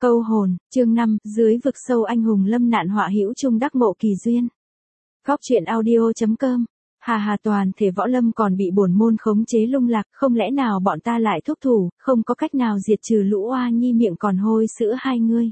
Câu hồn, chương 5, dưới vực sâu anh hùng lâm nạn họa hữu chung đắc ngộ kỳ duyên. Góc truyện audio.com. Hà toàn thể võ lâm còn bị bổn môn khống chế lung lạc, không lẽ nào bọn ta lại thúc thủ, không có cách nào diệt trừ lũ oa nhi miệng còn hôi sữa hai ngươi.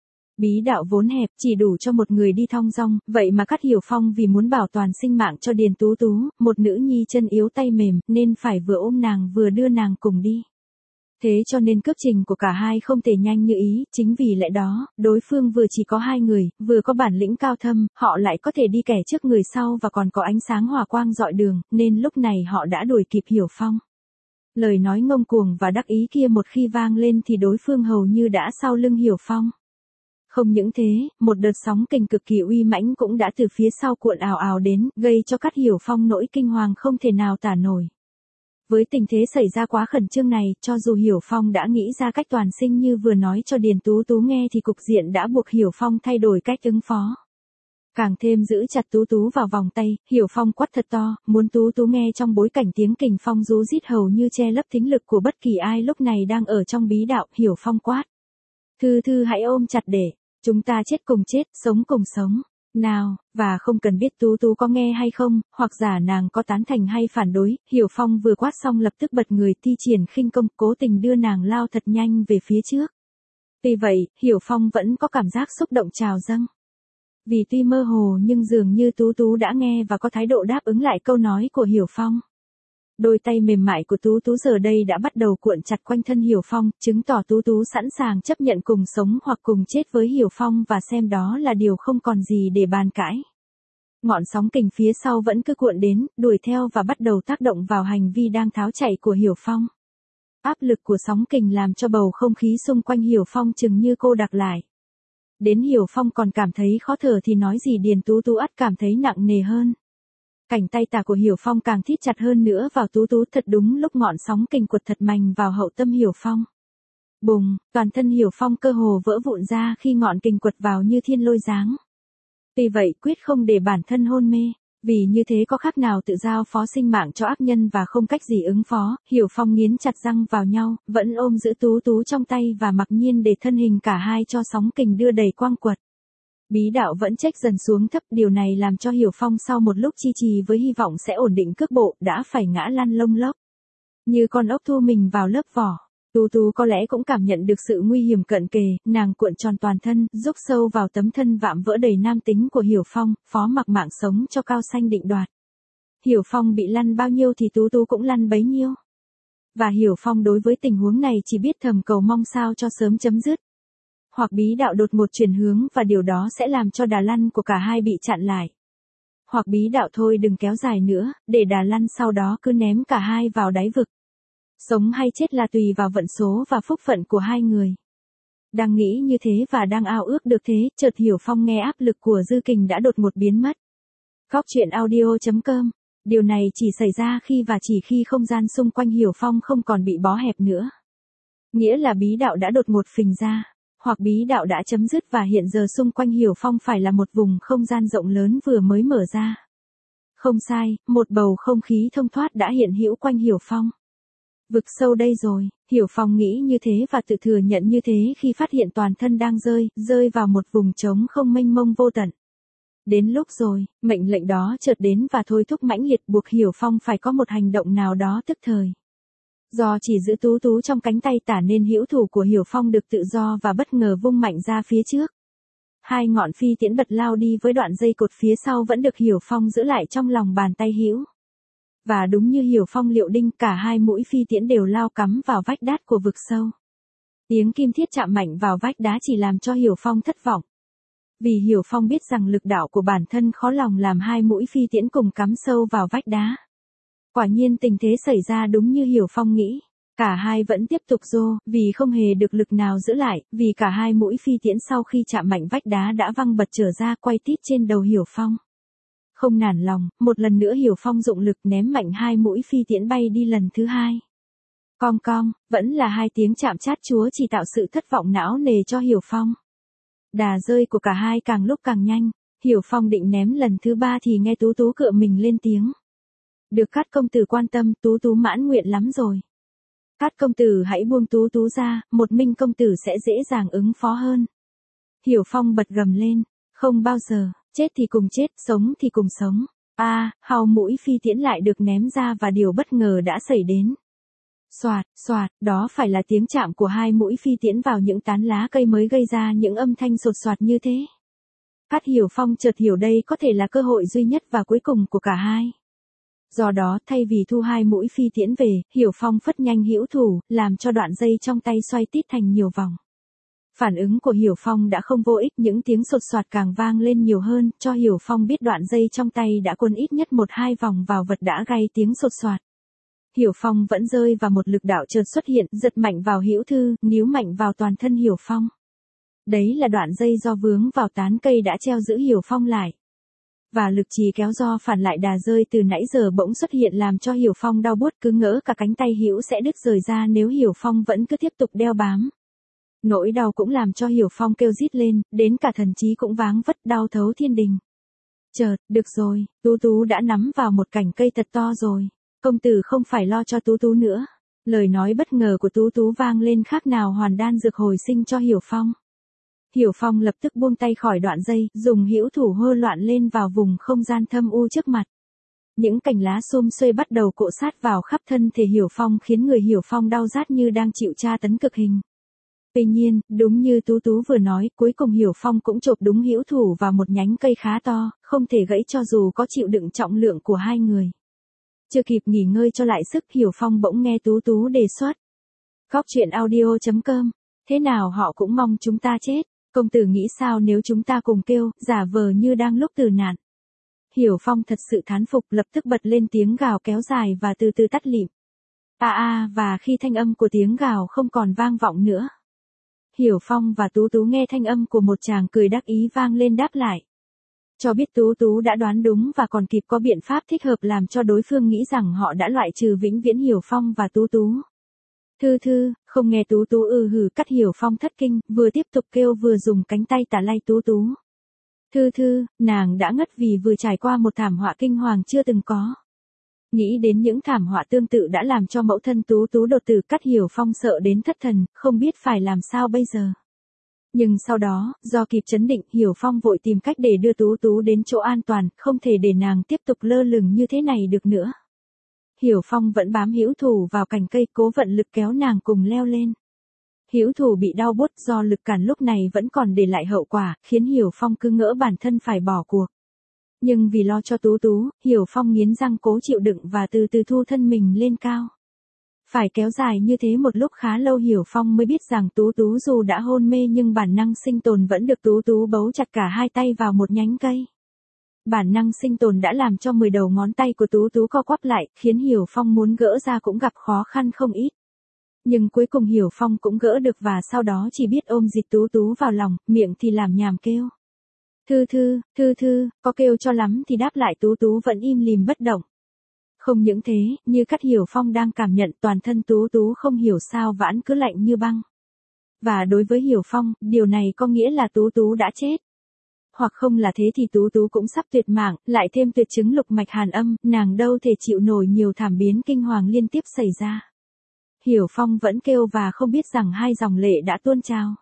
Bí đạo vốn hẹp, chỉ đủ cho một người đi thong dong, vậy mà Cát Hiểu Phong vì muốn bảo toàn sinh mạng cho Điền Tú Tú, một nữ nhi chân yếu tay mềm, nên phải vừa ôm nàng vừa đưa nàng cùng đi. Thế cho nên cước trình của cả hai không thể nhanh như ý, chính vì lẽ đó, đối phương vừa chỉ có hai người, vừa có bản lĩnh cao thâm, họ lại có thể đi kẻ trước người sau và còn có ánh sáng hỏa quang rọi đường, nên lúc này họ đã đuổi kịp Hiểu Phong. Lời nói ngông cuồng và đắc ý kia một khi vang lên thì đối phương hầu như đã sau lưng Hiểu Phong. Không những thế, một đợt sóng kình cực kỳ uy mãnh cũng đã từ phía sau cuộn ào ào đến, gây cho Cát Hiểu Phong nỗi kinh hoàng không thể nào tả nổi. Với tình thế xảy ra quá khẩn trương này, cho dù Hiểu Phong đã nghĩ ra cách toàn sinh như vừa nói cho Điền Tú Tú nghe thì cục diện đã buộc Hiểu Phong thay đổi cách ứng phó. Càng thêm giữ chặt Tú Tú vào vòng tay, Hiểu Phong quát thật to, muốn Tú Tú nghe trong bối cảnh tiếng kình phong rú rít hầu như che lấp thính lực của bất kỳ ai lúc này đang ở trong bí đạo. Hiểu Phong quát. Thư hãy ôm chặt để, chúng ta chết cùng chết, sống cùng sống. Nào, và không cần biết Tú Tú có nghe hay không, hoặc giả nàng có tán thành hay phản đối, Hiểu Phong vừa quát xong lập tức bật người thi triển khinh công, cố tình đưa nàng lao thật nhanh về phía trước. Tuy vậy, Hiểu Phong vẫn có cảm giác xúc động trào dâng. Vì tuy mơ hồ nhưng dường như Tú Tú đã nghe và có thái độ đáp ứng lại câu nói của Hiểu Phong. Đôi tay mềm mại của Tú Tú giờ đây đã bắt đầu cuộn chặt quanh thân Hiểu Phong, chứng tỏ Tú Tú sẵn sàng chấp nhận cùng sống hoặc cùng chết với Hiểu Phong và xem đó là điều không còn gì để bàn cãi. Ngọn sóng kình phía sau vẫn cứ cuộn đến, đuổi theo và bắt đầu tác động vào hành vi đang tháo chạy của Hiểu Phong. Áp lực của sóng kình làm cho bầu không khí xung quanh Hiểu Phong chừng như cô đặc lại. Đến Hiểu Phong còn cảm thấy khó thở thì nói gì Điền Tú Tú ắt cảm thấy nặng nề hơn. Cảnh tay tả của Hiểu Phong càng thít chặt hơn nữa vào Tú Tú, thật đúng lúc ngọn sóng kình quật thật mạnh vào hậu tâm Hiểu Phong. Bùng, toàn thân Hiểu Phong cơ hồ vỡ vụn ra khi ngọn kình quật vào như thiên lôi giáng. Tuy vậy quyết không để bản thân hôn mê, vì như thế có khác nào tự giao phó sinh mạng cho ác nhân và không cách gì ứng phó, Hiểu Phong nghiến chặt răng vào nhau, vẫn ôm giữ Tú Tú trong tay và mặc nhiên để thân hình cả hai cho sóng kình đưa đầy quang quật. Bí đạo vẫn chếch dần xuống thấp, điều này làm cho Hiểu Phong sau một lúc chi trì với hy vọng sẽ ổn định cước bộ, đã phải ngã lăn lông lốc. Như con ốc thu mình vào lớp vỏ. Tú Tú có lẽ cũng cảm nhận được sự nguy hiểm cận kề, nàng cuộn tròn toàn thân, rúc sâu vào tấm thân vạm vỡ đầy nam tính của Hiểu Phong, phó mặc mạng sống cho cao xanh định đoạt. Hiểu Phong bị lăn bao nhiêu thì Tú Tú cũng lăn bấy nhiêu. Và Hiểu Phong đối với tình huống này chỉ biết thầm cầu mong sao cho sớm chấm dứt. Hoặc bí đạo đột ngột chuyển hướng và điều đó sẽ làm cho đà lăn của cả hai bị chặn lại. Hoặc bí đạo thôi đừng kéo dài nữa, để đà lăn sau đó cứ ném cả hai vào đáy vực. Sống hay chết là tùy vào vận số và phúc phận của hai người. Đang nghĩ như thế và đang ao ước được thế, chợt Hiểu Phong nghe áp lực của dư kình đã đột ngột biến mất. Góc truyện audio.com. Điều này chỉ xảy ra khi và chỉ khi không gian xung quanh Hiểu Phong không còn bị bó hẹp nữa. Nghĩa là bí đạo đã đột ngột phình ra. Hoặc bí đạo đã chấm dứt và hiện giờ xung quanh Hiểu Phong phải là một vùng không gian rộng lớn vừa mới mở ra. Không sai, một bầu không khí thông thoát đã hiện hữu quanh Hiểu Phong. Vực sâu đây rồi, Hiểu Phong nghĩ như thế và tự thừa nhận như thế khi phát hiện toàn thân đang rơi vào một vùng trống không mênh mông vô tận. Đến lúc rồi, mệnh lệnh đó chợt đến và thôi thúc mãnh liệt buộc Hiểu Phong phải có một hành động nào đó tức thời. Do chỉ giữ Tú Tú trong cánh tay tả nên hữu thủ của Hiểu Phong được tự do và bất ngờ vung mạnh ra phía trước. Hai ngọn phi tiễn bật lao đi với đoạn dây cột phía sau vẫn được Hiểu Phong giữ lại trong lòng bàn tay hữu. Và đúng như Hiểu Phong liệu đinh, cả hai mũi phi tiễn đều lao cắm vào vách đá của vực sâu. Tiếng kim thiết chạm mạnh vào vách đá chỉ làm cho Hiểu Phong thất vọng. Vì Hiểu Phong biết rằng lực đạo của bản thân khó lòng làm hai mũi phi tiễn cùng cắm sâu vào vách đá. Quả nhiên tình thế xảy ra đúng như Hiểu Phong nghĩ. Cả hai vẫn tiếp tục rô, vì không hề được lực nào giữ lại, vì cả hai mũi phi tiễn sau khi chạm mạnh vách đá đã văng bật trở ra quay tít trên đầu Hiểu Phong. Không nản lòng, một lần nữa Hiểu Phong dụng lực ném mạnh hai mũi phi tiễn bay đi lần thứ hai. Cong cong, vẫn là hai tiếng chạm chát chúa chỉ tạo sự thất vọng não nề cho Hiểu Phong. Đà rơi của cả hai càng lúc càng nhanh, Hiểu Phong định ném lần thứ ba thì nghe Tú Tú cựa mình lên tiếng. Được Cát công tử quan tâm, Tú Tú mãn nguyện lắm rồi. Cát công tử hãy buông Tú Tú ra, một Minh công tử sẽ dễ dàng ứng phó hơn. Hiểu Phong bật gầm lên, không bao giờ, chết thì cùng chết, sống thì cùng sống. Hào mũi phi tiễn lại được ném ra và điều bất ngờ đã xảy đến. Xoạt, xoạt, đó phải là tiếng chạm của hai mũi phi tiễn vào những tán lá cây mới gây ra những âm thanh sột soạt như thế. Cát Hiểu Phong chợt hiểu đây có thể là cơ hội duy nhất và cuối cùng của cả hai. Do đó, thay vì thu hai mũi phi tiễn về, Hiểu Phong phất nhanh hữu thủ, làm cho đoạn dây trong tay xoay tít thành nhiều vòng. Phản ứng của Hiểu Phong đã không vô ích, những tiếng sột soạt càng vang lên nhiều hơn, cho Hiểu Phong biết đoạn dây trong tay đã cuốn ít nhất 1-2 vòng vào vật đã gây tiếng sột soạt. Hiểu Phong vẫn rơi và một lực đạo chợt xuất hiện, giật mạnh vào hữu thư, níu mạnh vào toàn thân Hiểu Phong. Đấy là đoạn dây do vướng vào tán cây đã treo giữ Hiểu Phong lại. Và lực trì kéo do phản lại đà rơi từ nãy giờ bỗng xuất hiện làm cho Hiểu Phong đau buốt, cứ ngỡ cả cánh tay hữu sẽ đứt rời ra nếu Hiểu Phong vẫn cứ tiếp tục đeo bám. Nỗi đau cũng làm cho Hiểu Phong kêu rít lên, đến cả thần trí cũng váng vất, đau thấu thiên đình. Chợt, được rồi, Tú Tú đã nắm vào một cành cây thật to rồi. Công tử không phải lo cho Tú Tú nữa. Lời nói bất ngờ của Tú Tú vang lên khác nào hoàn đan dược hồi sinh cho Hiểu Phong. Hiểu Phong lập tức buông tay khỏi đoạn dây, dùng hữu thủ hơ loạn lên vào vùng không gian thâm u trước mặt. Những cành lá xum xuê bắt đầu cộ sát vào khắp thân thể Hiểu Phong khiến người Hiểu Phong đau rát như đang chịu tra tấn cực hình. Tuy nhiên, đúng như Tú Tú vừa nói, cuối cùng Hiểu Phong cũng chộp đúng hữu thủ vào một nhánh cây khá to, không thể gãy cho dù có chịu đựng trọng lượng của hai người. Chưa kịp nghỉ ngơi cho lại sức, Hiểu Phong bỗng nghe Tú Tú đề xuất. Góc truyện audio.com, thế nào họ cũng mong chúng ta chết. Công tử nghĩ sao nếu chúng ta cùng kêu, giả vờ như đang lúc tử nạn. Hiểu Phong thật sự thán phục, lập tức bật lên tiếng gào kéo dài và từ từ tắt lịm. Và khi thanh âm của tiếng gào không còn vang vọng nữa, Hiểu Phong và Tú Tú nghe thanh âm của một chàng cười đắc ý vang lên đáp lại. Cho biết Tú Tú đã đoán đúng và còn kịp có biện pháp thích hợp làm cho đối phương nghĩ rằng họ đã loại trừ vĩnh viễn Hiểu Phong và Tú Tú. Thư, không nghe Tú Tú hử, Cát Hiểu Phong thất kinh, vừa tiếp tục kêu vừa dùng cánh tay tả lay Tú Tú. Thư, nàng đã ngất vì vừa trải qua một thảm họa kinh hoàng chưa từng có. Nghĩ đến những thảm họa tương tự đã làm cho mẫu thân Tú Tú đột tử, Cát Hiểu Phong sợ đến thất thần, không biết phải làm sao bây giờ. Nhưng sau đó, do kịp chấn định, Hiểu Phong vội tìm cách để đưa Tú Tú đến chỗ an toàn, không thể để nàng tiếp tục lơ lửng như thế này được nữa. Hiểu Phong vẫn bám hữu thủ vào cành cây, cố vận lực kéo nàng cùng leo lên. Hữu thủ bị đau buốt do lực cản lúc này vẫn còn để lại hậu quả, khiến Hiểu Phong cứ ngỡ bản thân phải bỏ cuộc. Nhưng vì lo cho Tú Tú, Hiểu Phong nghiến răng cố chịu đựng và từ từ thu thân mình lên cao. Phải kéo dài như thế một lúc khá lâu, Hiểu Phong mới biết rằng Tú Tú dù đã hôn mê nhưng bản năng sinh tồn vẫn được Tú Tú bấu chặt cả hai tay vào một nhánh cây. Bản năng sinh tồn đã làm cho 10 đầu ngón tay của Tú Tú co quắp lại, khiến Hiểu Phong muốn gỡ ra cũng gặp khó khăn không ít. Nhưng cuối cùng Hiểu Phong cũng gỡ được và sau đó chỉ biết ôm dịch Tú Tú vào lòng, miệng thì làm nhảm kêu. Thư, có kêu cho lắm thì đáp lại Tú Tú vẫn im lìm bất động. Không những thế, như Cát Hiểu Phong đang cảm nhận, toàn thân Tú Tú không hiểu sao vãn cứ lạnh như băng. Và đối với Hiểu Phong, điều này có nghĩa là Tú Tú đã chết. Hoặc không là thế thì Tú Tú cũng sắp tuyệt mạng, lại thêm tuyệt chứng lục mạch hàn âm, nàng đâu thể chịu nổi nhiều thảm biến kinh hoàng liên tiếp xảy ra. Hiểu Phong vẫn kêu và không biết rằng hai dòng lệ đã tuôn trào.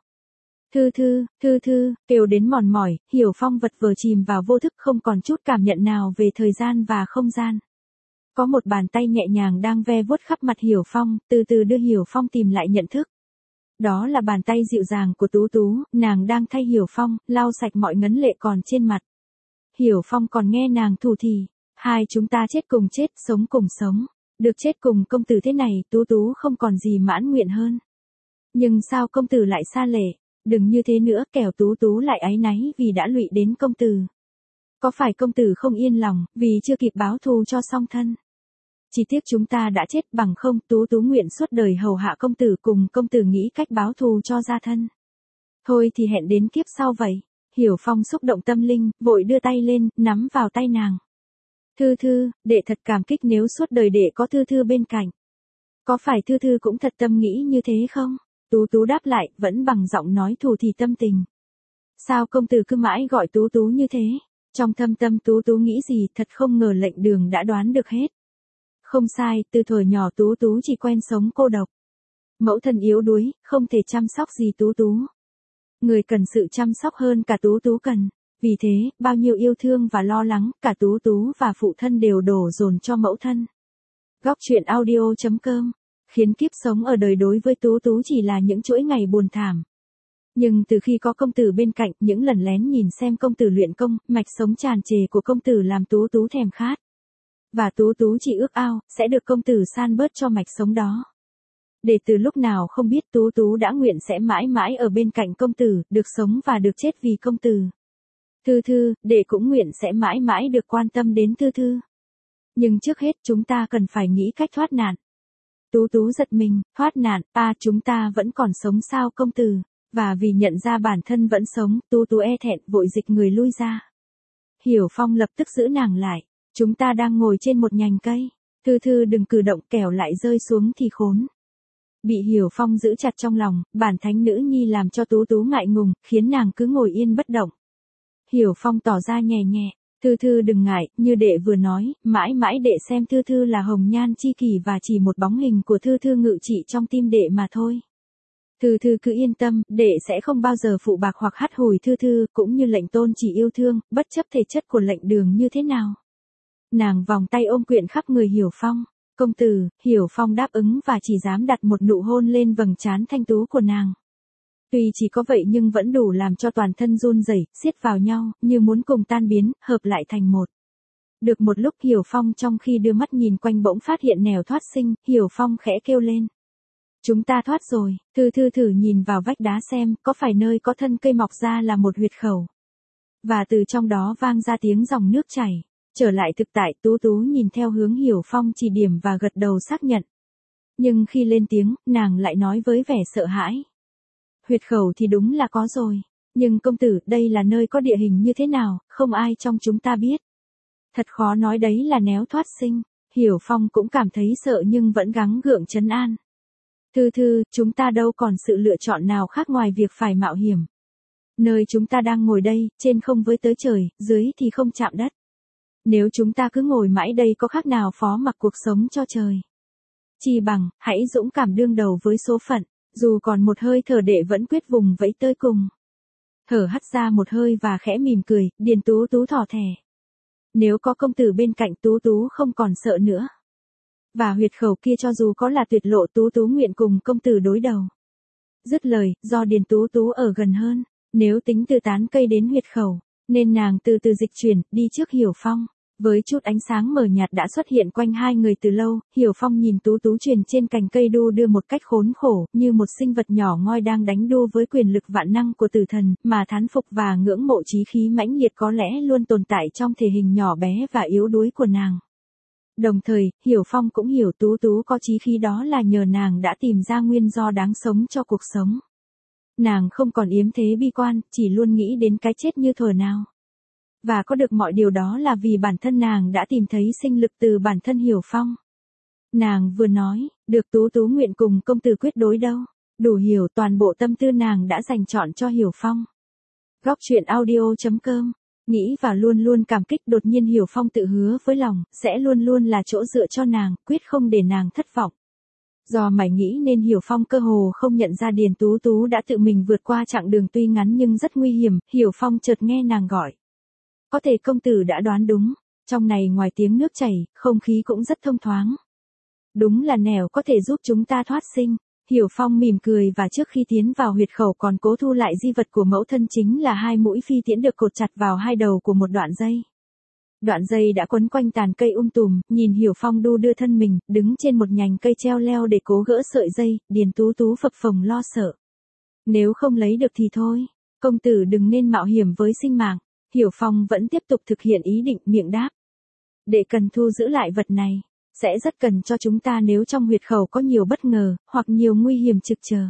Thư, kêu đến mòn mỏi, Hiểu Phong vật vờ chìm vào vô thức, không còn chút cảm nhận nào về thời gian và không gian. Có một bàn tay nhẹ nhàng đang ve vuốt khắp mặt Hiểu Phong, từ từ đưa Hiểu Phong tìm lại nhận thức. Đó là bàn tay dịu dàng của Tú Tú, nàng đang thay Hiểu Phong, lau sạch mọi ngấn lệ còn trên mặt. Hiểu Phong còn nghe nàng thủ thỉ, hai chúng ta chết cùng chết, sống cùng sống. Được chết cùng công tử thế này, Tú Tú không còn gì mãn nguyện hơn. Nhưng sao công tử lại xa lệ, đừng như thế nữa, kẻo Tú Tú lại áy náy vì đã lụy đến công tử. Có phải công tử không yên lòng, vì chưa kịp báo thù cho song thân? Chỉ tiếc chúng ta đã chết, bằng không Tú Tú nguyện suốt đời hầu hạ công tử, cùng công tử nghĩ cách báo thù cho gia thân. Thôi thì hẹn đến kiếp sau vậy. Hiểu Phong xúc động tâm linh, vội đưa tay lên, nắm vào tay nàng. Thư, đệ thật cảm kích nếu suốt đời đệ có Thư bên cạnh. Có phải Thư cũng thật tâm nghĩ như thế không? Tú Tú đáp lại, vẫn bằng giọng nói thủ thỉ tâm tình. Sao công tử cứ mãi gọi Tú như thế? Trong thâm tâm Tú nghĩ gì, thật không ngờ lệnh đường đã đoán được hết. Không sai, từ thuở nhỏ Tú chỉ quen sống cô độc. Mẫu thân yếu đuối, không thể chăm sóc gì Tú Tú. Người cần sự chăm sóc hơn cả Tú Tú cần. Vì thế, bao nhiêu yêu thương và lo lắng, cả Tú Tú và phụ thân đều đổ dồn cho mẫu thân. Góc truyện audio.com. Khiến kiếp sống ở đời đối với Tú Tú chỉ là những chuỗi ngày buồn thảm. Nhưng từ khi có công tử bên cạnh, những lần lén nhìn xem công tử luyện công, mạch sống tràn trề của công tử làm Tú Tú thèm khát. Và Tú Tú chỉ ước ao, sẽ được công tử san bớt cho mạch sống đó. Để từ lúc nào không biết Tú Tú đã nguyện sẽ mãi mãi ở bên cạnh công tử, được sống và được chết vì công tử. Thư Thư, đệ cũng nguyện sẽ mãi mãi được quan tâm đến Thư Thư. Nhưng trước hết chúng ta cần phải nghĩ cách thoát nạn. Tú Tú giật mình, thoát nạn, chúng ta vẫn còn sống sao công tử? Và vì nhận ra bản thân vẫn sống, Tú Tú e thẹn vội dịch người lui ra. Hiểu Phong lập tức giữ nàng lại. Chúng ta đang ngồi trên một nhành cây. Thư Thư đừng cử động, kẻo lại rơi xuống thì khốn. Bị Hiểu Phong giữ chặt trong lòng, bản thánh nữ nhi làm cho Tú Tú ngại ngùng, khiến nàng cứ ngồi yên bất động. Hiểu Phong tỏ ra nhẹ nhẹ, Thư Thư đừng ngại, như đệ vừa nói, mãi mãi đệ xem Thư Thư là hồng nhan chi kỷ và chỉ một bóng hình của Thư Thư ngự trị trong tim đệ mà thôi. Thư Thư cứ yên tâm, đệ sẽ không bao giờ phụ bạc hoặc hắt hủi Thư Thư, cũng như lệnh tôn chỉ yêu thương, bất chấp thể chất của lệnh đường như thế nào. Nàng vòng tay ôm quyện khắp người Hiểu Phong. Công tử, Hiểu Phong đáp ứng và chỉ dám đặt một nụ hôn lên vầng trán thanh tú của nàng. Tuy chỉ có vậy nhưng vẫn đủ làm cho toàn thân run rẩy, siết vào nhau, như muốn cùng tan biến, hợp lại thành một. Được một lúc Hiểu Phong trong khi đưa mắt nhìn quanh bỗng phát hiện nẻo thoát sinh, Hiểu Phong khẽ kêu lên. Chúng ta thoát rồi, Thư Thư thử nhìn vào vách đá xem, có phải nơi có thân cây mọc ra là một huyệt khẩu. Và từ trong đó vang ra tiếng dòng nước chảy. Trở lại thực tại, Tú Tú nhìn theo hướng Hiểu Phong chỉ điểm và gật đầu xác nhận. Nhưng khi lên tiếng, nàng lại nói với vẻ sợ hãi. Huyệt khẩu thì đúng là có rồi. Nhưng công tử, đây là nơi có địa hình như thế nào, không ai trong chúng ta biết. Thật khó nói đấy là néo thoát sinh. Hiểu Phong cũng cảm thấy sợ nhưng vẫn gắng gượng trấn an. Thư Thư, chúng ta đâu còn sự lựa chọn nào khác ngoài việc phải mạo hiểm. Nơi chúng ta đang ngồi đây, trên không với tới trời, dưới thì không chạm đất. Nếu chúng ta cứ ngồi mãi đây có khác nào phó mặc cuộc sống cho trời. Chi bằng, hãy dũng cảm đương đầu với số phận, dù còn một hơi thở đệ vẫn quyết vùng vẫy tới cùng. Thở hắt ra một hơi và khẽ mỉm cười, Điền Tú Tú thỏ thẻ. Nếu có công tử bên cạnh Tú Tú không còn sợ nữa. Và huyệt khẩu kia cho dù có là tuyệt lộ Tú Tú nguyện cùng công tử đối đầu. Dứt lời, do Điền Tú Tú ở gần hơn, nếu tính từ tán cây đến huyệt khẩu, nên nàng từ từ dịch chuyển, đi trước Hiểu Phong. Với chút ánh sáng mờ nhạt đã xuất hiện quanh hai người từ lâu, Hiểu Phong nhìn Tú Tú truyền trên cành cây đu đưa một cách khốn khổ, như một sinh vật nhỏ ngoi đang đánh đu với quyền lực vạn năng của tử thần, mà thán phục và ngưỡng mộ chí khí mãnh liệt có lẽ luôn tồn tại trong thể hình nhỏ bé và yếu đuối của nàng. Đồng thời, Hiểu Phong cũng hiểu Tú Tú có chí khí đó là nhờ nàng đã tìm ra nguyên do đáng sống cho cuộc sống. Nàng không còn yếm thế bi quan, chỉ luôn nghĩ đến cái chết như thuở nào. Và có được mọi điều đó là vì bản thân nàng đã tìm thấy sinh lực từ bản thân Hiểu Phong. Nàng vừa nói, được Tú Tú nguyện cùng công tử quyết đối đâu. Đủ hiểu toàn bộ tâm tư nàng đã dành chọn cho Hiểu Phong. Góc truyện audio.com. Nghĩ và luôn luôn cảm kích, đột nhiên Hiểu Phong tự hứa với lòng, sẽ luôn luôn là chỗ dựa cho nàng, quyết không để nàng thất vọng. Do mải nghĩ nên Hiểu Phong cơ hồ không nhận ra Điền Tú Tú đã tự mình vượt qua chặng đường tuy ngắn nhưng rất nguy hiểm, Hiểu Phong chợt nghe nàng gọi. Có thể công tử đã đoán đúng, trong này ngoài tiếng nước chảy, không khí cũng rất thông thoáng. Đúng là nẻo có thể giúp chúng ta thoát sinh. Hiểu Phong mỉm cười và trước khi tiến vào huyệt khẩu còn cố thu lại di vật của mẫu thân, chính là hai mũi phi tiễn được cột chặt vào hai đầu của một đoạn dây. Đoạn dây đã quấn quanh tàn cây tùm, nhìn Hiểu Phong đu đưa thân mình, đứng trên một nhành cây treo leo để cố gỡ sợi dây, Điền Tú Tú phập phồng lo sợ. Nếu không lấy được thì thôi, công tử đừng nên mạo hiểm với sinh mạng. Hiểu Phong vẫn tiếp tục thực hiện ý định, miệng đáp. Để cần thu giữ lại vật này, sẽ rất cần cho chúng ta nếu trong huyệt khẩu có nhiều bất ngờ, hoặc nhiều nguy hiểm trực chờ.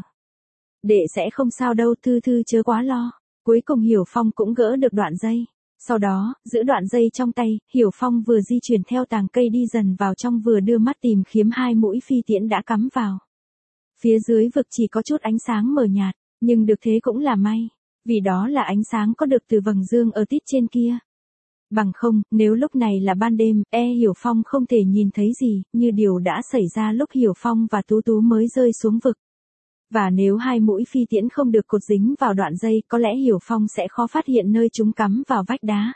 Đệ sẽ không sao đâu, Thư Thư chớ quá lo. Cuối cùng Hiểu Phong cũng gỡ được đoạn dây. Sau đó, giữ đoạn dây trong tay, Hiểu Phong vừa di chuyển theo tàng cây đi dần vào trong vừa đưa mắt tìm kiếm hai mũi phi tiễn đã cắm vào. Phía dưới vực chỉ có chút ánh sáng mờ nhạt, nhưng được thế cũng là may. Vì đó là ánh sáng có được từ vầng dương ở tít trên kia. Bằng không, nếu lúc này là ban đêm, Hiểu Phong không thể nhìn thấy gì, như điều đã xảy ra lúc Hiểu Phong và Tú Tú mới rơi xuống vực. Và nếu hai mũi phi tiễn không được cột dính vào đoạn dây, có lẽ Hiểu Phong sẽ khó phát hiện nơi chúng cắm vào vách đá.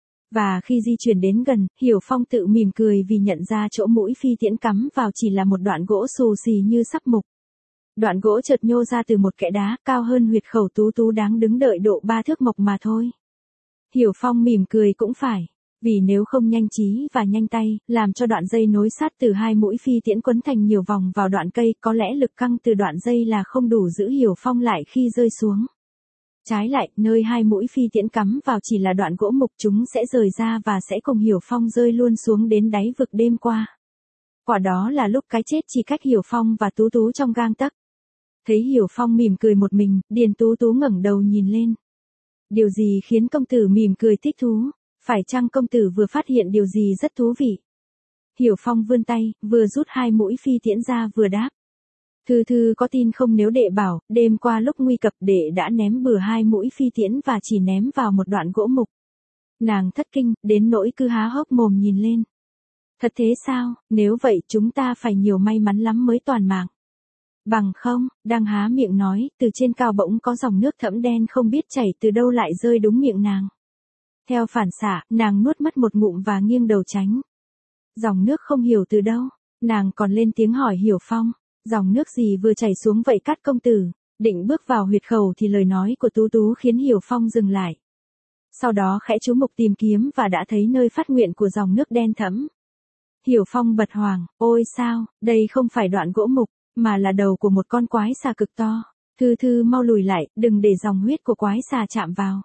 Và khi di chuyển đến gần, Hiểu Phong tự mỉm cười vì nhận ra chỗ mũi phi tiễn cắm vào chỉ là một đoạn gỗ xù xì như sắp mục. Đoạn gỗ chợt nhô ra từ một kẽ đá cao hơn huyệt khẩu Tú Tú đáng đứng đợi độ 3 thước mộc mà thôi. Hiểu Phong mỉm cười cũng phải. Vì nếu không nhanh trí và nhanh tay, làm cho đoạn dây nối sát từ hai mũi phi tiễn quấn thành nhiều vòng vào đoạn cây, có lẽ lực căng từ đoạn dây là không đủ giữ Hiểu Phong lại khi rơi xuống. Trái lại, nơi hai mũi phi tiễn cắm vào chỉ là đoạn gỗ mục, chúng sẽ rời ra và sẽ cùng Hiểu Phong rơi luôn xuống đến đáy vực đêm qua. Quả đó là lúc cái chết chỉ cách Hiểu Phong và Tú Tú trong gang tấc. Thấy Hiểu Phong mỉm cười một mình, Điền Tú Tú ngẩng đầu nhìn lên. Điều gì khiến công tử mỉm cười thích thú? Phải chăng công tử vừa phát hiện điều gì rất thú vị? Hiểu Phong vươn tay, vừa rút hai mũi phi tiễn ra vừa đáp. Thư Thư có tin không nếu đệ bảo, đêm qua lúc nguy cập đệ đã ném bừa hai mũi phi tiễn và chỉ ném vào một đoạn gỗ mục. Nàng thất kinh, đến nỗi cứ há hốc mồm nhìn lên. Thật thế sao, nếu vậy chúng ta phải nhiều may mắn lắm mới toàn mạng. Bằng không, đang há miệng nói, từ trên cao bỗng có dòng nước thẫm đen không biết chảy từ đâu lại rơi đúng miệng nàng. Theo phản xạ, nàng nuốt mất một ngụm và nghiêng đầu tránh. Dòng nước không hiểu từ đâu, nàng còn lên tiếng hỏi Hiểu Phong, dòng nước gì vừa chảy xuống vậy Cát công tử? Định bước vào huyệt khẩu thì lời nói của Tú Tú khiến Hiểu Phong dừng lại. Sau đó khẽ chú mục tìm kiếm và đã thấy nơi phát nguyện của dòng nước đen thẫm. Hiểu Phong bật hoảng, ôi sao, đây không phải đoạn gỗ mục, mà là đầu của một con quái xà cực to. Thư Thư mau lùi lại, đừng để dòng huyết của quái xà chạm vào.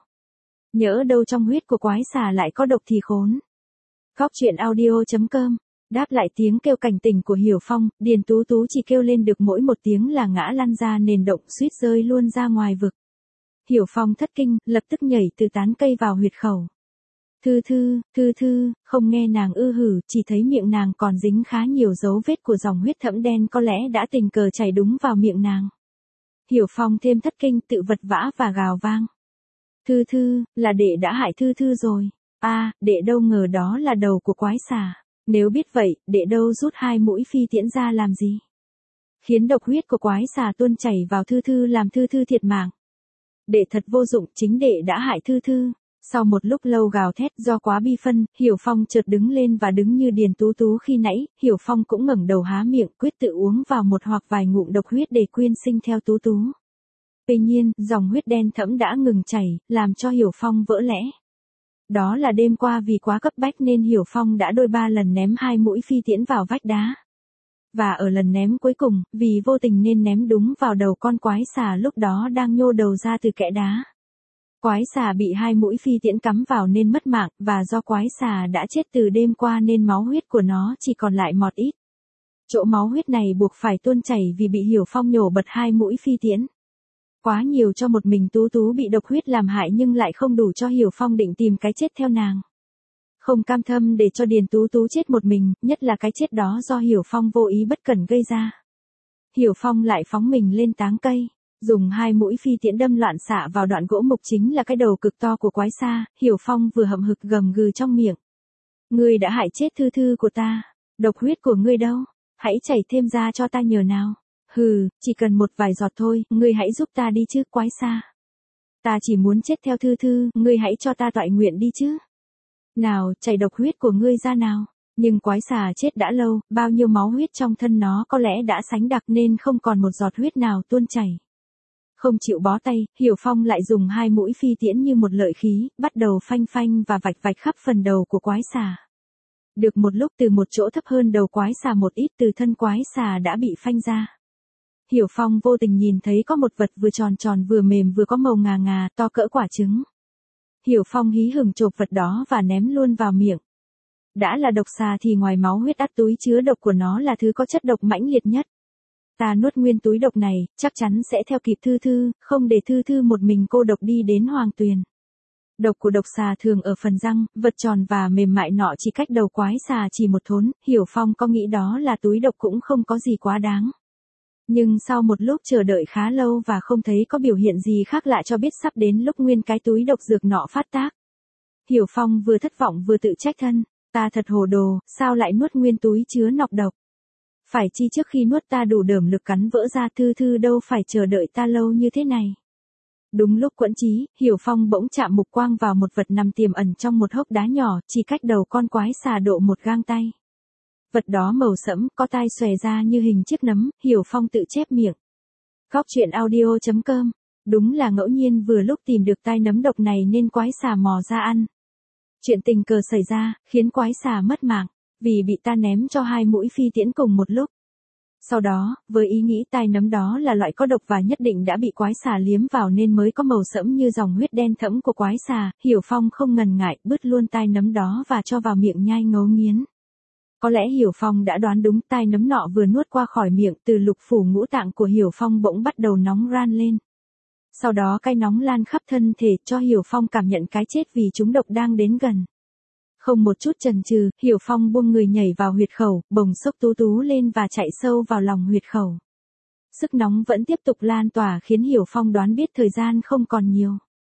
Nhỡ đâu trong huyết của quái xà lại có độc thì khốn. Góc truyện audio.com. Đáp lại tiếng kêu cảnh tỉnh của Hiểu Phong, Điền Tú Tú chỉ kêu lên được mỗi một tiếng là ngã lăn ra nền động suýt rơi luôn ra ngoài vực. Hiểu Phong thất kinh, lập tức nhảy từ tán cây vào huyệt khẩu. Thư Thư, không nghe nàng ư hử, chỉ thấy miệng nàng còn dính khá nhiều dấu vết của dòng huyết thẫm đen có lẽ đã tình cờ chảy đúng vào miệng nàng. Hiểu Phong thêm thất kinh tự vật vã và gào vang. Thư Thư, là đệ đã hại Thư Thư rồi. Đệ đâu ngờ đó là đầu của quái xà. Nếu biết vậy, đệ đâu rút hai mũi phi tiễn ra làm gì? Khiến độc huyết của quái xà tuôn chảy vào Thư Thư làm Thư Thư thiệt mạng. Đệ thật vô dụng, chính đệ đã hại Thư Thư. Sau một lúc lâu gào thét do quá bi phân, Hiểu Phong chợt đứng lên và đứng như Điền Tú Tú khi nãy, Hiểu Phong cũng ngẩng đầu há miệng quyết tự uống vào một hoặc vài ngụm độc huyết để quyên sinh theo Tú Tú. Tuy nhiên, dòng huyết đen thẫm đã ngừng chảy, làm cho Hiểu Phong vỡ lẽ. Đó là đêm qua vì quá cấp bách nên Hiểu Phong đã đôi ba lần ném hai mũi phi tiễn vào vách đá. Và ở lần ném cuối cùng, vì vô tình nên ném đúng vào đầu con quái xà lúc đó đang nhô đầu ra từ kẽ đá. Quái xà bị hai mũi phi tiễn cắm vào nên mất mạng, và do quái xà đã chết từ đêm qua nên máu huyết của nó chỉ còn lại mọt ít. Chỗ máu huyết này buộc phải tuôn chảy vì bị Hiểu Phong nhổ bật hai mũi phi tiễn. Quá nhiều cho một mình Tú Tú bị độc huyết làm hại nhưng lại không đủ cho Hiểu Phong định tìm cái chết theo nàng. Không cam tâm để cho Điền Tú Tú chết một mình, nhất là cái chết đó do Hiểu Phong vô ý bất cẩn gây ra. Hiểu Phong lại phóng mình lên táng cây, dùng hai mũi phi tiễn đâm loạn xạ vào đoạn gỗ mục chính là cái đầu cực to của quái xà. Hiểu Phong vừa hậm hực gầm gừ trong miệng. Ngươi đã hại chết Thư Thư của ta, độc huyết của ngươi đâu, hãy chảy thêm ra cho ta nhờ nào. Hừ, chỉ cần một vài giọt thôi, ngươi hãy giúp ta đi chứ quái xà. Ta chỉ muốn chết theo Thư Thư, ngươi hãy cho ta toại nguyện đi chứ. Nào, chảy độc huyết của ngươi ra nào. Nhưng quái xà chết đã lâu, bao nhiêu máu huyết trong thân nó có lẽ đã sánh đặc nên không còn một giọt huyết nào tuôn chảy. Không chịu bó tay, Hiểu Phong lại dùng hai mũi phi tiễn như một lợi khí, bắt đầu phanh phanh và vạch vạch khắp phần đầu của quái xà. Được một lúc từ một chỗ thấp hơn đầu quái xà một ít từ thân quái xà đã bị phanh ra. Hiểu Phong vô tình nhìn thấy có một vật vừa tròn tròn vừa mềm vừa có màu ngà ngà to cỡ quả trứng. Hiểu Phong hí hửng chộp vật đó và ném luôn vào miệng. Đã là độc xà thì ngoài máu huyết ắt túi chứa độc của nó là thứ có chất độc mãnh liệt nhất. Ta nuốt nguyên túi độc này, chắc chắn sẽ theo kịp Thư Thư, không để Thư Thư một mình cô độc đi đến Hoàng Tuyền. Độc của độc xà thường ở phần răng, vật tròn và mềm mại nọ chỉ cách đầu quái xà chỉ một thốn, Hiểu Phong có nghĩ đó là túi độc cũng không có gì quá đáng. Nhưng sau một lúc chờ đợi khá lâu và không thấy có biểu hiện gì khác lạ cho biết sắp đến lúc nguyên cái túi độc dược nọ phát tác. Hiểu Phong vừa thất vọng vừa tự trách thân, ta thật hồ đồ, sao lại nuốt nguyên túi chứa nọc độc. Phải chi trước khi nuốt ta đủ đởm lực cắn vỡ ra, Thư Thư đâu phải chờ đợi ta lâu như thế này. Đúng lúc quẫn trí, Hiểu Phong bỗng chạm mục quang vào một vật nằm tiềm ẩn trong một hốc đá nhỏ, chỉ cách đầu con quái xà độ một gang tay. Vật đó màu sẫm, có tai xòe ra như hình chiếc nấm, Hiểu Phong tự chép miệng. Góc truyện audio.com. Đúng là ngẫu nhiên vừa lúc tìm được tai nấm độc này nên quái xà mò ra ăn. Chuyện tình cờ xảy ra, khiến quái xà mất mạng, vì bị ta ném cho 2 mũi phi tiễn cùng một lúc. Sau đó, với ý nghĩ tai nấm đó là loại có độc và nhất định đã bị quái xà liếm vào nên mới có màu sẫm như dòng huyết đen thẫm của quái xà, Hiểu Phong không ngần ngại bứt luôn tai nấm đó và cho vào miệng nhai ngấu nghiến. Có lẽ Hiểu Phong đã đoán đúng, tai nấm nọ vừa nuốt qua khỏi miệng, từ lục phủ ngũ tạng của Hiểu Phong bỗng bắt đầu nóng ran lên. Sau đó cái nóng lan khắp thân thể cho Hiểu Phong cảm nhận cái chết vì chúng độc đang đến gần. Không một chút chần chừ, Hiểu Phong buông người nhảy vào huyệt khẩu, bồng xốc Tú Tú lên và chạy sâu vào lòng huyệt khẩu. Sức nóng vẫn tiếp tục lan tỏa khiến Hiểu Phong đoán biết thời gian không còn nhiều.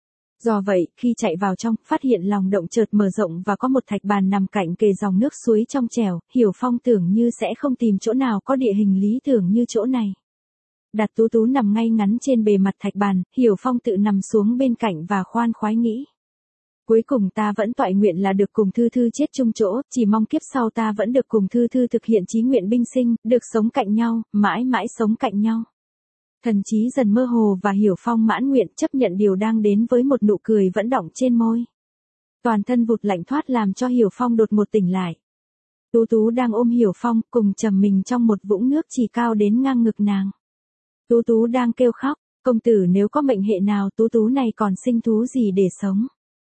Do vậy, khi chạy vào trong, phát hiện lòng động chợt mở rộng và có một thạch bàn nằm cạnh kề dòng nước suối trong trẻo, Hiểu Phong tưởng như sẽ không tìm chỗ nào có địa hình lý tưởng như chỗ này. Đặt Tú Tú nằm ngay ngắn trên bề mặt thạch bàn, Hiểu Phong tự nằm xuống bên cạnh và khoan khoái nghĩ. Cuối cùng ta vẫn toại nguyện là được cùng Thư Thư chết chung chỗ, chỉ mong kiếp sau ta vẫn được cùng Thư Thư thực hiện chí nguyện binh sinh, được sống cạnh nhau, mãi mãi sống cạnh nhau. Thần trí dần mơ hồ và Hiểu Phong mãn nguyện chấp nhận điều đang đến với một nụ cười vẫn đọng trên môi. Toàn thân vụt lạnh thoát làm cho Hiểu Phong đột một tỉnh lại. Tú Tú đang ôm Hiểu Phong cùng trầm mình trong một vũng nước chỉ cao đến ngang ngực nàng. Tú Tú đang kêu khóc, công tử nếu có mệnh hệ nào Tú Tú này còn sinh thú gì để sống.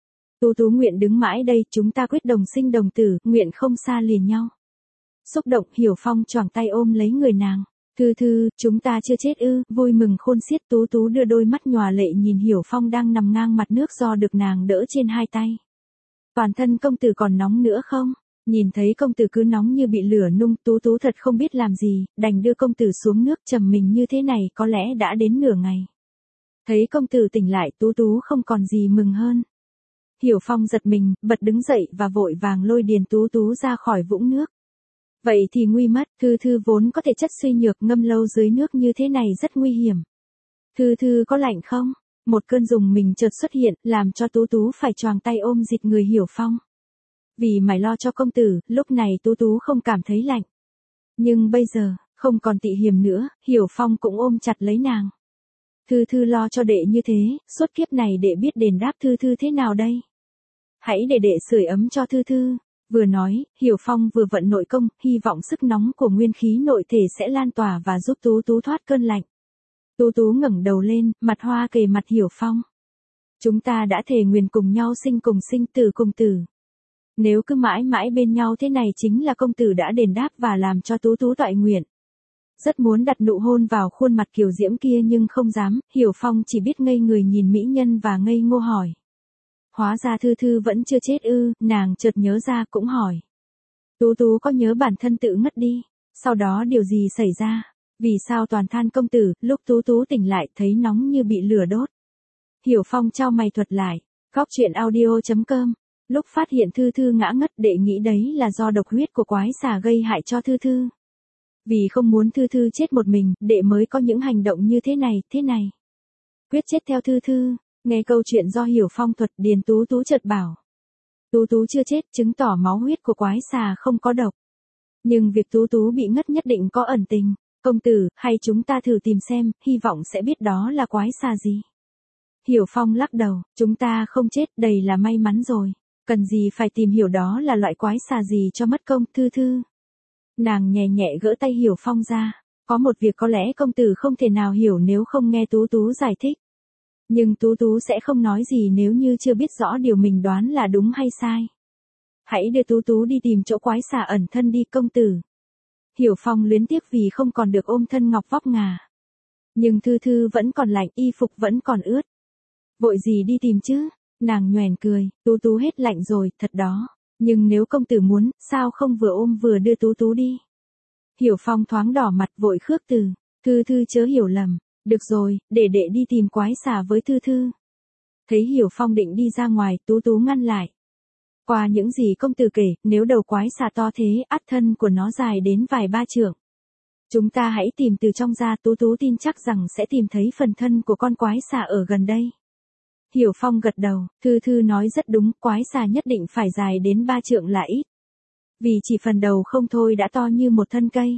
Tú Tú nguyện đứng mãi đây, chúng ta quyết đồng sinh đồng tử, nguyện không xa liền nhau. Xúc động, Hiểu Phong choàng tay ôm lấy người nàng. Thư Thư, chúng ta chưa chết ư, vui mừng khôn xiết. Tú Tú đưa đôi mắt nhòa lệ nhìn Hiểu Phong đang nằm ngang mặt nước do được nàng đỡ trên 2 tay. Toàn thân công tử còn nóng nữa không? Nhìn thấy công tử cứ nóng như bị lửa nung, Tú Tú thật không biết làm gì, đành đưa công tử xuống nước. Trầm mình như thế này có lẽ đã đến nửa ngày. Thấy công tử tỉnh lại, Tú Tú không còn gì mừng hơn. Hiểu Phong giật mình, bật đứng dậy và vội vàng lôi Điền Tú Tú ra khỏi vũng nước. Vậy thì nguy mất, Thư Thư vốn có thể chất suy nhược, ngâm lâu dưới nước như thế này rất nguy hiểm. Thư Thư có lạnh không? Một cơn rùng mình chợt xuất hiện, làm cho Tú Tú phải choàng tay ôm dịt người Hiểu Phong. Vì mải lo cho công tử, lúc này Tú Tú không cảm thấy lạnh. Nhưng bây giờ, không còn tị hiềm nữa, Hiểu Phong cũng ôm chặt lấy nàng. Thư Thư lo cho đệ như thế, suốt kiếp này đệ biết đền đáp Thư Thư thế nào đây? Hãy để đệ sưởi ấm cho Thư Thư. Vừa nói, Hiểu Phong vừa vận nội công, hy vọng sức nóng của nguyên khí nội thể sẽ lan tỏa và giúp Tú Tú thoát cơn lạnh. Tú Tú ngẩng đầu lên, mặt hoa kề mặt Hiểu Phong. Chúng ta đã thề nguyền cùng nhau sinh, tử cùng tử. Nếu cứ mãi mãi bên nhau thế này chính là công tử đã đền đáp và làm cho Tú Tú toại nguyện. Rất muốn đặt nụ hôn vào khuôn mặt kiều diễm kia nhưng không dám, Hiểu Phong chỉ biết ngây người nhìn mỹ nhân và ngây ngô hỏi. Hóa ra Thư Thư vẫn chưa chết ư, nàng chợt nhớ ra cũng hỏi. Tú Tú có nhớ bản thân tự ngất đi, sau đó điều gì xảy ra, vì sao toàn than công tử, lúc Tú Tú tỉnh lại thấy nóng như bị lửa đốt. Hiểu Phong chau mày thuật lại, góc truyện audio.com, lúc phát hiện Thư Thư ngã ngất đệ nghĩ đấy là do độc huyết của quái xà gây hại cho Thư Thư. Vì không muốn Thư Thư chết một mình, đệ mới có những hành động như thế này. Quyết chết theo Thư Thư. Nghe câu chuyện do Hiểu Phong thuật, Điền Tú Tú chợt bảo. Tú Tú chưa chết, chứng tỏ máu huyết của quái xà không có độc. Nhưng việc Tú Tú bị ngất nhất định có ẩn tình. Công tử, hay chúng ta thử tìm xem, hy vọng sẽ biết đó là quái xà gì. Hiểu Phong lắc đầu, chúng ta không chết, đầy là may mắn rồi. Cần gì phải tìm hiểu đó là loại quái xà gì cho mất công, Thư Thư. Nàng nhẹ nhẹ gỡ tay Hiểu Phong ra. Có một việc có lẽ công tử không thể nào hiểu nếu không nghe Tú Tú giải thích. Nhưng Tú Tú sẽ không nói gì nếu như chưa biết rõ điều mình đoán là đúng hay sai. Hãy đưa Tú Tú đi tìm chỗ quái xà ẩn thân đi công tử. Hiểu Phong luyến tiếc vì không còn được ôm thân ngọc vóc ngà. Nhưng Thư Thư vẫn còn lạnh, y phục vẫn còn ướt. Vội gì đi tìm chứ? Nàng nhoẻn cười, Tú Tú hết lạnh rồi, thật đó. Nhưng nếu công tử muốn, sao không vừa ôm vừa đưa Tú Tú đi? Hiểu Phong thoáng đỏ mặt vội khước từ. Thư Thư chớ hiểu lầm. Được rồi, để đệ đi tìm quái xà với Thư Thư. Thấy Hiểu Phong định đi ra ngoài, Tú Tú ngăn lại. Qua những gì công tử kể, nếu đầu quái xà to thế, ắt thân của nó dài đến vài ba trượng. Chúng ta hãy tìm từ trong ra, Tú Tú tin chắc rằng sẽ tìm thấy phần thân của con quái xà ở gần đây. Hiểu Phong gật đầu, Thư Thư nói rất đúng, quái xà nhất định phải dài đến 3 trượng là ít. Vì chỉ phần đầu không thôi đã to như một thân cây.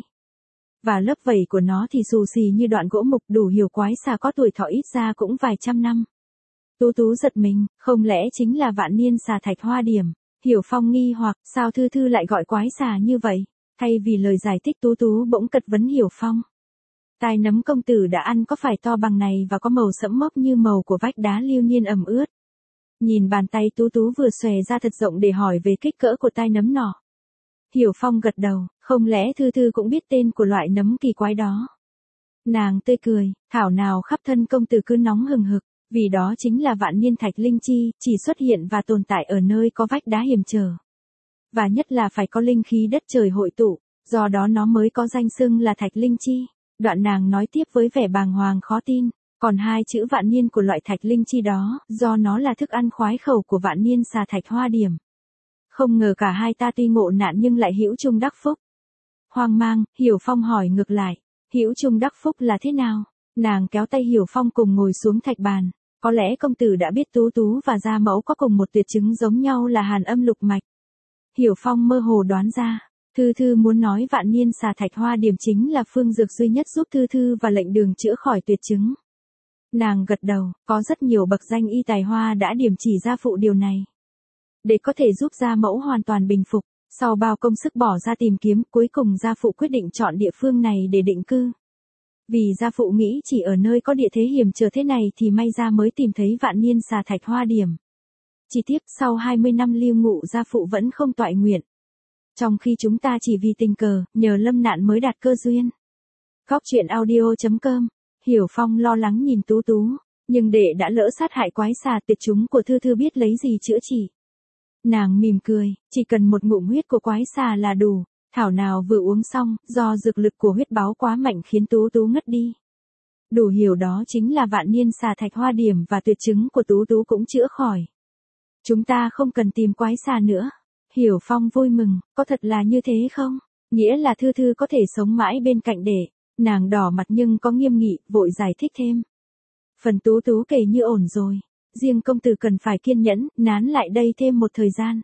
Và lớp vảy của nó thì xù xì như đoạn gỗ mục, đủ hiểu quái xà có tuổi thọ ít ra cũng vài trăm năm. Tú Tú giật mình, không lẽ chính là vạn niên xà Thạch Hoa Điểm? Hiểu Phong nghi hoặc, sao Thư Thư lại gọi quái xà như vậy? Thay vì lời giải thích, Tú Tú bỗng cật vấn Hiểu Phong. Tai nấm công tử đã ăn có phải to bằng này và có màu sẫm mốc như màu của vách đá lưu niên ẩm ướt? Nhìn bàn tay Tú Tú vừa xòe ra thật rộng để hỏi về kích cỡ của tai nấm nọ. Hiểu Phong gật đầu, không lẽ Thư Thư cũng biết tên của loại nấm kỳ quái đó? Nàng tươi cười, thảo nào khắp thân công tử cứ nóng hừng hực, vì đó chính là vạn niên thạch linh chi, chỉ xuất hiện và tồn tại ở nơi có vách đá hiểm trở. Và nhất là phải có linh khí đất trời hội tụ, do đó nó mới có danh xưng là thạch linh chi. Đoạn nàng nói tiếp với vẻ bàng hoàng khó tin, còn 2 chữ vạn niên của loại thạch linh chi đó, do nó là thức ăn khoái khẩu của vạn niên xà Thạch Hoa Điểm. Không ngờ cả hai ta tuy ngộ nạn nhưng lại hữu chung đắc phúc. Hoang mang, Hiểu Phong hỏi ngược lại, hữu chung đắc phúc là thế nào? Nàng kéo tay Hiểu Phong cùng ngồi xuống thạch bàn. Có lẽ công tử đã biết Tú Tú và Gia Mẫu có cùng một tuyệt chứng giống nhau là hàn âm lục mạch. Hiểu Phong mơ hồ đoán ra, Thư Thư muốn nói vạn niên xà Thạch Hoa Điểm chính là phương dược duy nhất giúp Thư Thư và lệnh đường chữa khỏi tuyệt chứng. Nàng gật đầu, có rất nhiều bậc danh y tài hoa đã điểm chỉ gia phụ điều này. Để có thể giúp Gia Mẫu hoàn toàn bình phục, sau bao công sức bỏ ra tìm kiếm, cuối cùng gia phụ quyết định chọn địa phương này để định cư. Vì gia phụ nghĩ chỉ ở nơi có địa thế hiểm trở thế này thì may ra mới tìm thấy vạn niên xà Thạch Hoa Điểm. Chỉ tiếc sau 20 năm lưu ngụ gia phụ vẫn không toại nguyện. Trong khi chúng ta chỉ vì tình cờ, nhờ lâm nạn mới đạt cơ duyên. Góc truyện audio.com. Hiểu Phong lo lắng nhìn Tú Tú, nhưng đệ đã lỡ sát hại quái xà, tuyệt chúng của Thư Thư biết lấy gì chữa trị. Nàng mỉm cười, chỉ cần một ngụm huyết của quái xà là đủ, thảo nào vừa uống xong, do dược lực của huyết báo quá mạnh khiến Tú Tú ngất đi. Đủ hiểu đó chính là vạn niên xà Thạch Hoa Điểm và tuyệt chứng của Tú Tú cũng chữa khỏi. Chúng ta không cần tìm quái xà nữa. Hiểu Phong vui mừng, có thật là như thế không? Nghĩa là Thư Thư có thể sống mãi bên cạnh đệ. Nàng đỏ mặt nhưng có nghiêm nghị, vội giải thích thêm. Phần Tú Tú kể như ổn rồi. Riêng công tử cần phải kiên nhẫn, nán lại đây thêm một thời gian.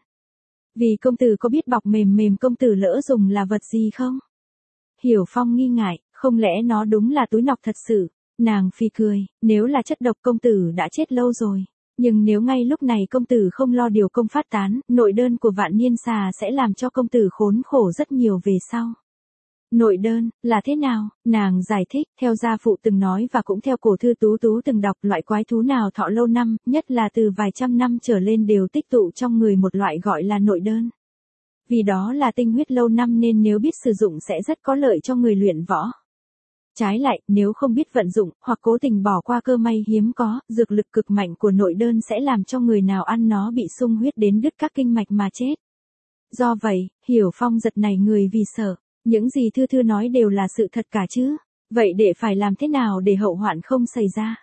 Vì công tử có biết bọc mềm mềm công tử lỡ dùng là vật gì không? Hiểu Phong nghi ngại, không lẽ nó đúng là túi nọc thật sự? Nàng phì cười, nếu là chất độc công tử đã chết lâu rồi. Nhưng nếu ngay lúc này công tử không lo điều công phát tán, nội đơn của vạn niên xà sẽ làm cho công tử khốn khổ rất nhiều về sau. Nội đơn, là thế nào? Nàng giải thích, theo gia phụ từng nói và cũng theo cổ thư Tú Tú từng đọc, loại quái thú nào thọ lâu năm, nhất là từ vài trăm năm trở lên đều tích tụ trong người một loại gọi là nội đơn. Vì đó là tinh huyết lâu năm nên nếu biết sử dụng sẽ rất có lợi cho người luyện võ. Trái lại, nếu không biết vận dụng, hoặc cố tình bỏ qua cơ may hiếm có, dược lực cực mạnh của nội đơn sẽ làm cho người nào ăn nó bị sung huyết đến đứt các kinh mạch mà chết. Do vậy, Hiểu Phong giật nảy người vì sợ. Những gì Thư Thư nói đều là sự thật cả chứ. Vậy để phải làm thế nào để hậu hoạn không xảy ra?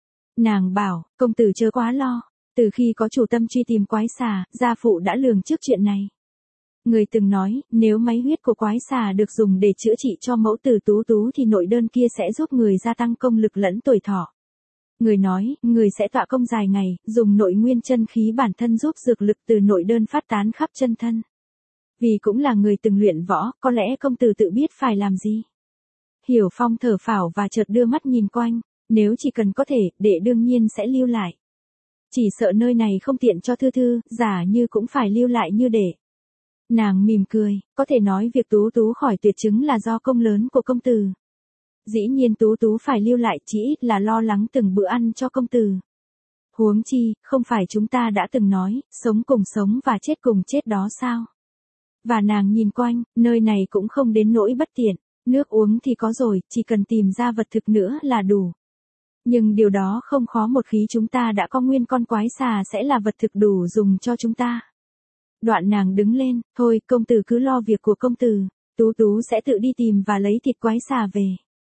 Nàng bảo, công tử chớ quá lo. Từ khi có chủ tâm truy tìm quái xà, gia phụ đã lường trước chuyện này. Người từng nói, nếu máy huyết của quái xà được dùng để chữa trị cho mẫu tử Tú Tú thì nội đơn kia sẽ giúp người gia tăng công lực lẫn tuổi thọ. Người nói, người sẽ tọa công dài ngày, dùng nội nguyên chân khí bản thân giúp dược lực từ nội đơn phát tán khắp chân thân. Vì cũng là người từng luyện võ, có lẽ công tử tự biết phải làm gì. Hiểu Phong thở phào và chợt đưa mắt nhìn quanh, nếu chỉ cần có thể, đệ đương nhiên sẽ lưu lại. Chỉ sợ nơi này không tiện cho Thư Thư, giả như cũng phải lưu lại như đệ. Nàng mỉm cười, có thể nói việc Tú Tú khỏi tuyệt chứng là do công lớn của công tử. Dĩ nhiên Tú Tú phải lưu lại chỉ ít là lo lắng từng bữa ăn cho công tử. Huống chi, không phải chúng ta đã từng nói, sống cùng sống và chết cùng chết đó sao? Và nàng nhìn quanh, nơi này cũng không đến nỗi bất tiện, nước uống thì có rồi, chỉ cần tìm ra vật thực nữa là đủ. Nhưng điều đó không khó một khi chúng ta đã có nguyên con quái xà sẽ là vật thực đủ dùng cho chúng ta. Đoạn nàng đứng lên, thôi công tử cứ lo việc của công tử, Tú Tú sẽ tự đi tìm và lấy thịt quái xà về.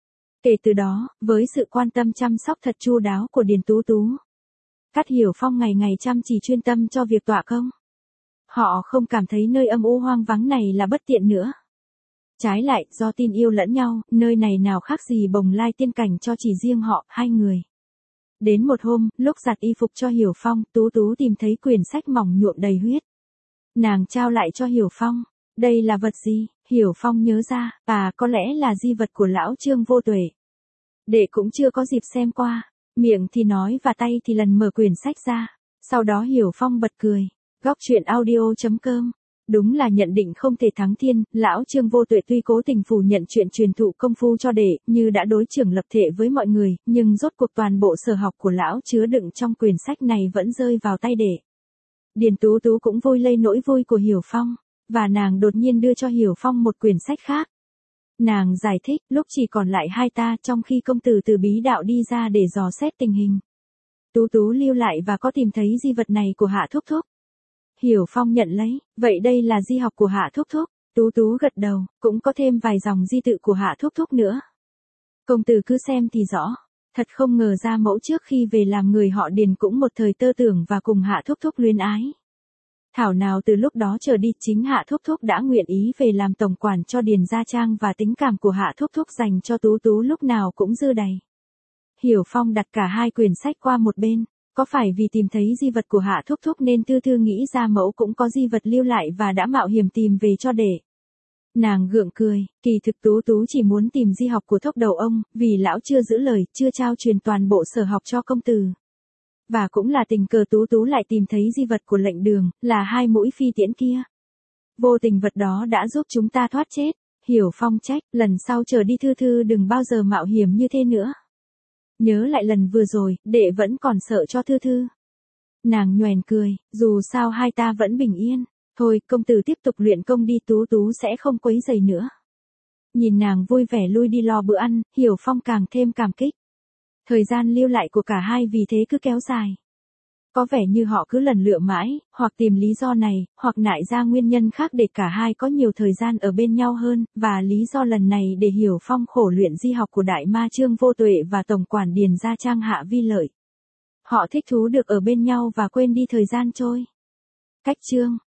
Kể từ đó, với sự quan tâm chăm sóc thật chu đáo của Điền Tú Tú, Cát Hiểu Phong ngày ngày chăm chỉ chuyên tâm cho việc tọa công. Họ không cảm thấy nơi âm u hoang vắng này là bất tiện nữa. Trái lại, do tin yêu lẫn nhau, nơi này nào khác gì bồng lai tiên cảnh cho chỉ riêng họ, hai người. Đến một hôm, lúc giặt y phục cho Hiểu Phong, Tú Tú tìm thấy quyển sách mỏng nhuộm đầy huyết. Nàng trao lại cho Hiểu Phong. Đây là vật gì? Hiểu Phong nhớ ra, có lẽ là di vật của lão Trương Vô Tuệ. Đệ cũng chưa có dịp xem qua, miệng thì nói và tay thì lần mở quyển sách ra. Sau đó Hiểu Phong bật cười. Góc truyện audio.com. Đúng là nhận định không thể thắng thiên, lão Trương Vô Tuệ tuy cố tình phủ nhận chuyện truyền thụ công phu cho đệ, như đã đối chưởng lập thể với mọi người, nhưng rốt cuộc toàn bộ sở học của lão chứa đựng trong quyển sách này vẫn rơi vào tay đệ. Điền Tú Tú cũng vui lây nỗi vui của Hiểu Phong, và nàng đột nhiên đưa cho Hiểu Phong một quyển sách khác. Nàng giải thích, lúc chỉ còn lại hai ta trong khi công tử từ bí đạo đi ra để dò xét tình hình. Tú Tú lưu lại và có tìm thấy di vật này của Hạ Thúc Thúc. Hiểu Phong nhận lấy, vậy đây là di học của Hạ Thúc Thúc. Tú Tú gật đầu, cũng có thêm vài dòng di tự của Hạ Thúc Thúc nữa. Công tử cứ xem thì rõ. Thật không ngờ ra mẫu trước khi về làm người họ Điền cũng một thời tơ tưởng và cùng Hạ Thúc Thúc luyến ái. Thảo nào từ lúc đó trở đi chính Hạ Thúc Thúc đã nguyện ý về làm tổng quản cho Điền Gia Trang và tình cảm của Hạ Thúc Thúc dành cho Tú Tú lúc nào cũng dư đầy. Hiểu Phong đặt cả hai quyển sách qua một bên. Có phải vì tìm thấy di vật của Hạ Thúc Thúc nên Thư Thư nghĩ ra mẫu cũng có di vật lưu lại và đã mạo hiểm tìm về cho đệ. Nàng gượng cười, kỳ thực Tú Tú chỉ muốn tìm di học của Thốc Đầu ông, vì lão chưa giữ lời, chưa trao truyền toàn bộ sở học cho công tử. Và cũng là tình cờ Tú Tú lại tìm thấy di vật của Lệnh Đường, là hai mũi phi tiễn kia. Vô tình vật đó đã giúp chúng ta thoát chết. Hiểu Phong trách, lần sau trở đi Thư Thư đừng bao giờ mạo hiểm như thế nữa. Nhớ lại lần vừa rồi, đệ vẫn còn sợ cho Thư Thư. Nàng nhoẻn cười, dù sao hai ta vẫn bình yên. Thôi, công tử tiếp tục luyện công đi, Tú Tú sẽ không quấy rầy nữa. Nhìn nàng vui vẻ lui đi lo bữa ăn, Hiểu Phong càng thêm cảm kích. Thời gian lưu lại của cả hai vì thế cứ kéo dài. Có vẻ như họ cứ lần lựa mãi, hoặc tìm lý do này, hoặc nại ra nguyên nhân khác để cả hai có nhiều thời gian ở bên nhau hơn, và lý do lần này để Hiểu Phong khổ luyện di học của Đại Ma Trương Vô Tuệ và Tổng quản Điền Gia Trang Hạ Vi Lợi. Họ thích thú được ở bên nhau và quên đi thời gian trôi. Cách chương